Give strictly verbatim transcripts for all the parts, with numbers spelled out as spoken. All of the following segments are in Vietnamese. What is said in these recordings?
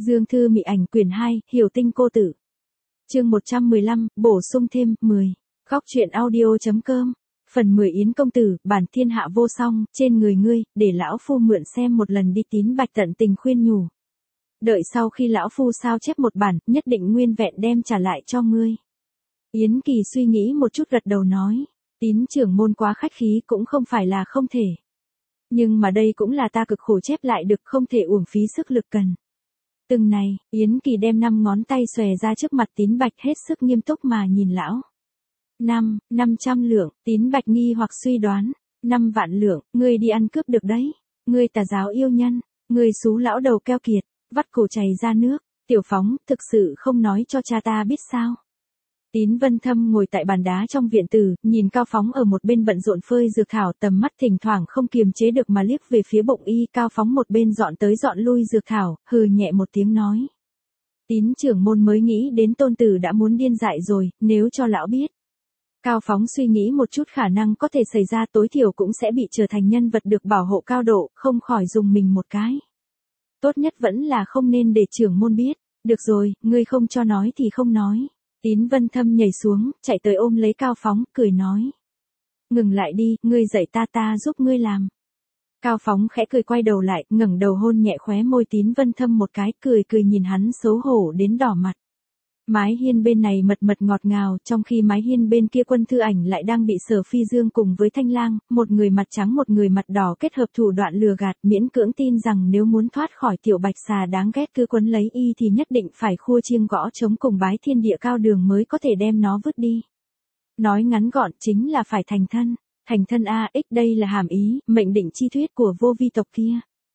Dương Thư Mị Ảnh quyển hai, Hiểu Tinh Cô Tử. Chương một trăm mười lăm, bổ sung thêm, mười. Góc truyện audio.com. Phần mười Yến công tử, bản thiên hạ vô song, trên người ngươi, để lão phu mượn xem một lần đi. Tín Bạch tận tình khuyên nhủ. Đợi sau khi lão phu sao chép một bản, nhất định nguyên vẹn đem trả lại cho ngươi. Yến Kỳ suy nghĩ một chút gật đầu nói. Tín trưởng môn quá khách khí cũng không phải là không thể. Nhưng mà đây cũng là ta cực khổ chép lại được, không thể uổng phí sức lực cần. Từng này, Yến Kỳ đem năm ngón tay xòe ra trước mặt Tín Bạch, hết sức nghiêm túc mà nhìn lão. Năm, năm trăm lượng, Tín Bạch nghi hoặc suy đoán. Năm vạn lượng, ngươi đi ăn cướp được đấy. Ngươi tà giáo yêu nhân, ngươi xú lão đầu keo kiệt, vắt cổ chảy ra nước. Tiểu Phóng, thực sự không nói cho cha ta biết sao? Tín Vân Thâm ngồi tại bàn đá trong viện tử, nhìn Cao Phóng ở một bên bận rộn phơi dược thảo, tầm mắt thỉnh thoảng không kiềm chế được mà liếc về phía bụng y. Cao Phóng một bên dọn tới dọn lui dược thảo, hừ nhẹ một tiếng nói. Tín trưởng môn mới nghĩ đến tôn tử đã muốn điên dại rồi, nếu cho lão biết. Cao Phóng suy nghĩ một chút khả năng có thể xảy ra, tối thiểu cũng sẽ bị trở thành nhân vật được bảo hộ cao độ, không khỏi dùng mình một cái. Tốt nhất vẫn là không nên để trưởng môn biết. Được rồi, ngươi không cho nói thì không nói. Tín Vân Thâm nhảy xuống, chạy tới ôm lấy Cao Phóng, cười nói. Ngừng lại đi, ngươi dạy ta ta giúp ngươi làm. Cao Phóng khẽ cười quay đầu lại, ngẩng đầu hôn nhẹ khóe môi Tín Vân Thâm một cái, cười cười nhìn hắn xấu hổ đến đỏ mặt. Mái hiên bên này mật mật ngọt ngào, trong khi mái hiên bên kia Quân Thư Ảnh lại đang bị Sở Phi Dương cùng với Thanh Lang, một người mặt trắng một người mặt đỏ kết hợp thủ đoạn lừa gạt, miễn cưỡng tin rằng nếu muốn thoát khỏi tiểu bạch xà đáng ghét cứ quấn lấy y thì nhất định phải khua chiêng gõ trống cùng bái thiên địa cao đường mới có thể đem nó vứt đi. Nói ngắn gọn chính là phải thành thân. Thành thân a ích đây là hàm ý, mệnh định chi thuyết của vô vi tộc kia.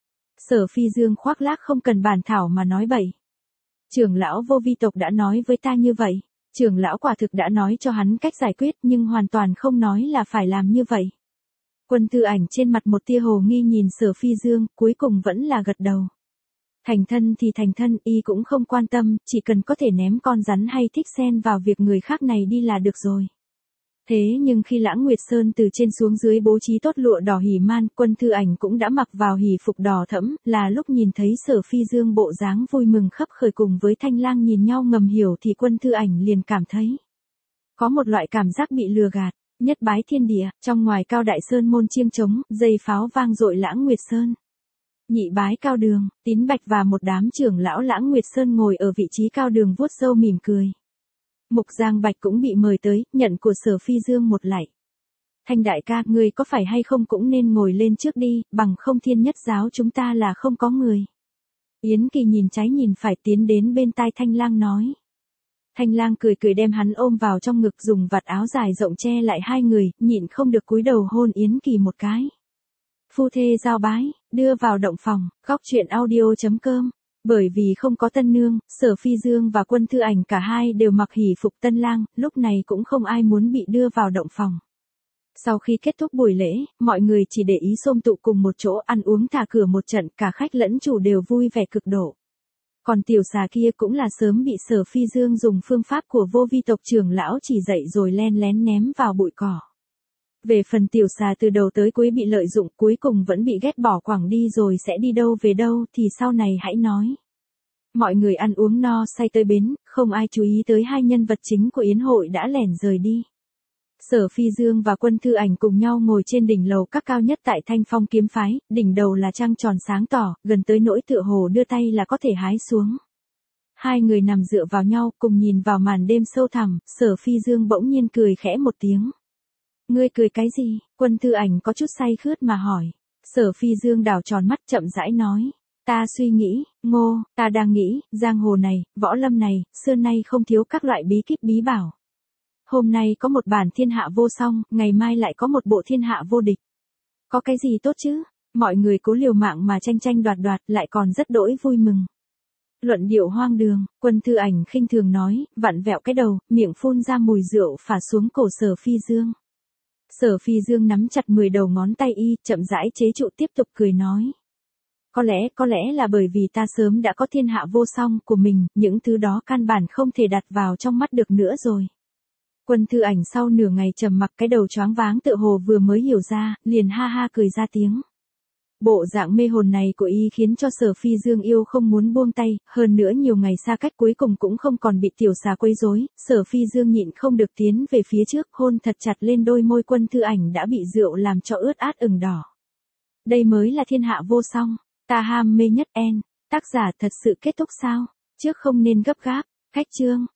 Sở Phi Dương khoác lác không cần bàn thảo mà nói bậy. Trưởng lão vô vi tộc đã nói với ta như vậy. Trưởng lão quả thực đã nói cho hắn cách giải quyết, nhưng hoàn toàn không nói là phải làm như vậy. Quân Thư Ảnh trên mặt một tia hồ nghi nhìn Sở Phi Dương, cuối cùng vẫn là gật đầu. Thành thân thì thành thân, y cũng không quan tâm, chỉ cần có thể ném con rắn hay thích xen vào việc người khác này đi là được rồi. Thế nhưng khi Lãng Nguyệt Sơn từ trên xuống dưới bố trí tốt lụa đỏ hỉ man, Quân Thư Ảnh cũng đã mặc vào hỉ phục đỏ thẫm, là lúc nhìn thấy Sở Phi Dương bộ dáng vui mừng khấp khởi cùng với Thanh Lang nhìn nhau ngầm hiểu thì Quân Thư Ảnh liền cảm thấy có một loại cảm giác bị lừa gạt. Nhất bái thiên địa, trong ngoài Cao Đại Sơn môn chiêng trống, dây pháo vang dội Lãng Nguyệt Sơn. Nhị bái Cao Đường, Tín Bạch và một đám trưởng lão Lãng Nguyệt Sơn ngồi ở vị trí Cao Đường vuốt râu mỉm cười. Mục Giang Bạch cũng bị mời tới, nhận của Sở Phi Dương một lạy. Thanh đại ca, ngươi có phải hay không cũng nên ngồi lên trước đi, bằng không Thiên Nhất giáo chúng ta là không có người. Yến Kỳ nhìn trái nhìn phải tiến đến bên tai Thanh Lang nói. Thanh Lang cười cười đem hắn ôm vào trong ngực, dùng vạt áo dài rộng che lại hai người, nhịn không được cúi đầu hôn Yến Kỳ một cái. Phu thê giao bái, đưa vào động phòng, góc truyện audio.com. Bởi vì không có tân nương, Sở Phi Dương và Quân Thư Ảnh cả hai đều mặc hỉ phục tân lang, lúc này cũng không ai muốn bị đưa vào động phòng. Sau khi kết thúc buổi lễ, mọi người chỉ để ý xôm tụ cùng một chỗ ăn uống thả cửa một trận, cả khách lẫn chủ đều vui vẻ cực độ. Còn tiểu xà kia cũng là sớm bị Sở Phi Dương dùng phương pháp của vô vi tộc trưởng lão chỉ dạy rồi len lén ném vào bụi cỏ. Về phần tiểu xà từ đầu tới cuối bị lợi dụng, cuối cùng vẫn bị ghét bỏ quẳng đi rồi sẽ đi đâu về đâu thì sau này hãy nói. Mọi người ăn uống no say tới bến, không ai chú ý tới hai nhân vật chính của yến hội đã lẻn rời đi. Sở Phi Dương và Quân Thư Ảnh cùng nhau ngồi trên đỉnh lầu các cao nhất tại Thanh Phong kiếm phái, đỉnh đầu là trăng tròn sáng tỏ, gần tới nỗi tựa hồ đưa tay là có thể hái xuống. Hai người nằm dựa vào nhau cùng nhìn vào màn đêm sâu thẳm, Sở Phi Dương bỗng nhiên cười khẽ một tiếng. Ngươi cười cái gì? Quân Thư Ảnh có chút say khướt mà hỏi. Sở Phi Dương đảo tròn mắt chậm rãi nói. Ta suy nghĩ, Ngô, ta đang nghĩ, giang hồ này, võ lâm này, xưa nay không thiếu các loại bí kíp bí bảo. Hôm nay có một bản thiên hạ vô song, ngày mai lại có một bộ thiên hạ vô địch. Có cái gì tốt chứ? Mọi người cố liều mạng mà tranh tranh đoạt đoạt, lại còn rất đỗi vui mừng. Luận điệu hoang đường, Quân Thư Ảnh khinh thường nói, vặn vẹo cái đầu, miệng phun ra mùi rượu phả xuống cổ Sở Phi Dương. Sở Phi Dương nắm chặt mười đầu ngón tay y, chậm rãi chế trụ tiếp tục cười nói. Có lẽ, có lẽ là bởi vì ta sớm đã có thiên hạ vô song của mình, những thứ đó căn bản không thể đặt vào trong mắt được nữa rồi. Quân Thư Ảnh sau nửa ngày trầm mặc, cái đầu choáng váng tựa hồ vừa mới hiểu ra, liền ha ha cười ra tiếng. Bộ dạng mê hồn này của y khiến cho Sở Phi Dương yêu không muốn buông tay, hơn nữa nhiều ngày xa cách cuối cùng cũng không còn bị tiểu xà quấy rối, Sở Phi Dương nhịn không được tiến về phía trước, hôn thật chặt lên đôi môi Quân Thư Ảnh đã bị rượu làm cho ướt át ửng đỏ. Đây mới là thiên hạ vô song, ta ham mê nhất en, tác giả thật sự kết thúc sao? Trước không nên gấp gáp, cách chương.